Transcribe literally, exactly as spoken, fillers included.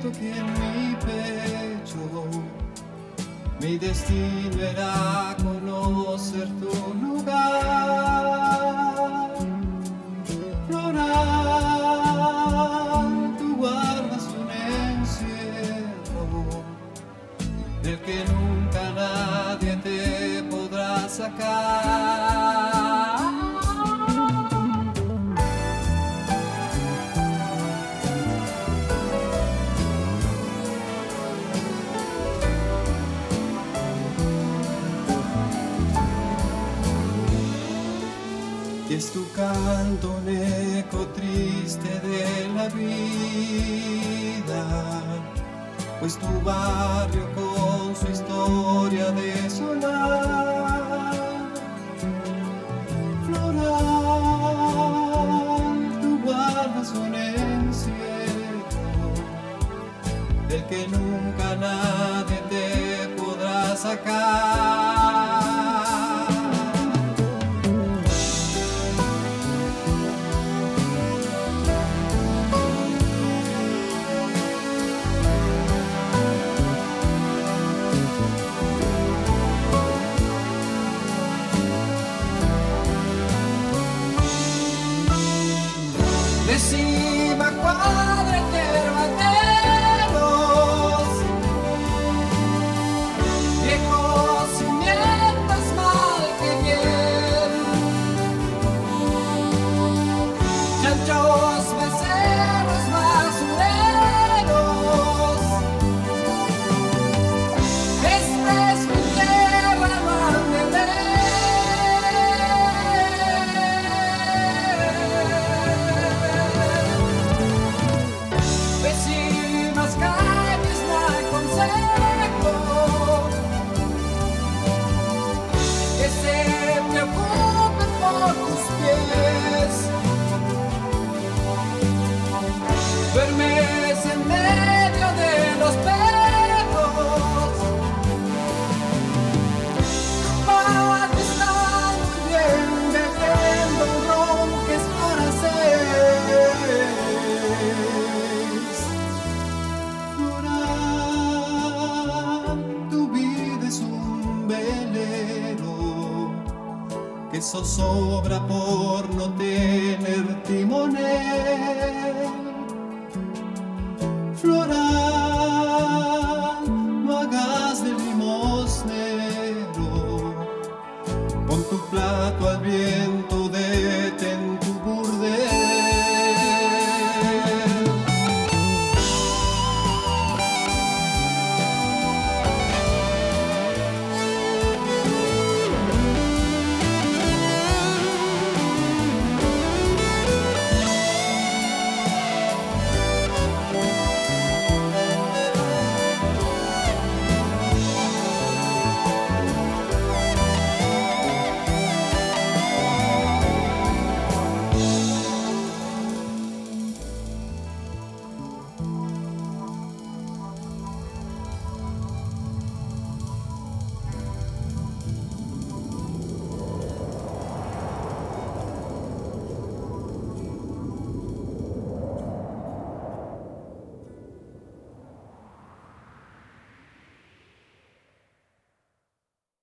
siento que en mi pecho mi destino era conocer tu lugar. Floral, tú guardas un encierro del que nunca nadie te podrá sacar. Y es tu canto un eco triste de la vida, pues tu barrio con su historia desolar. Floral, tú guardas un encierro del que nunca nadie te podrá sacar. De cima cuadra terbateros, viejos cimientos mal que bien, chanchos, becerros, basureros. Esta es mi tierra, no han de ver. Vecinas, calles, no hay consejo que se preocupen por tus pies. Duermes en medio de los perros, tu padre está muy bien bebiendo un ron que es por hacer. Que zozobra por no tener timonel.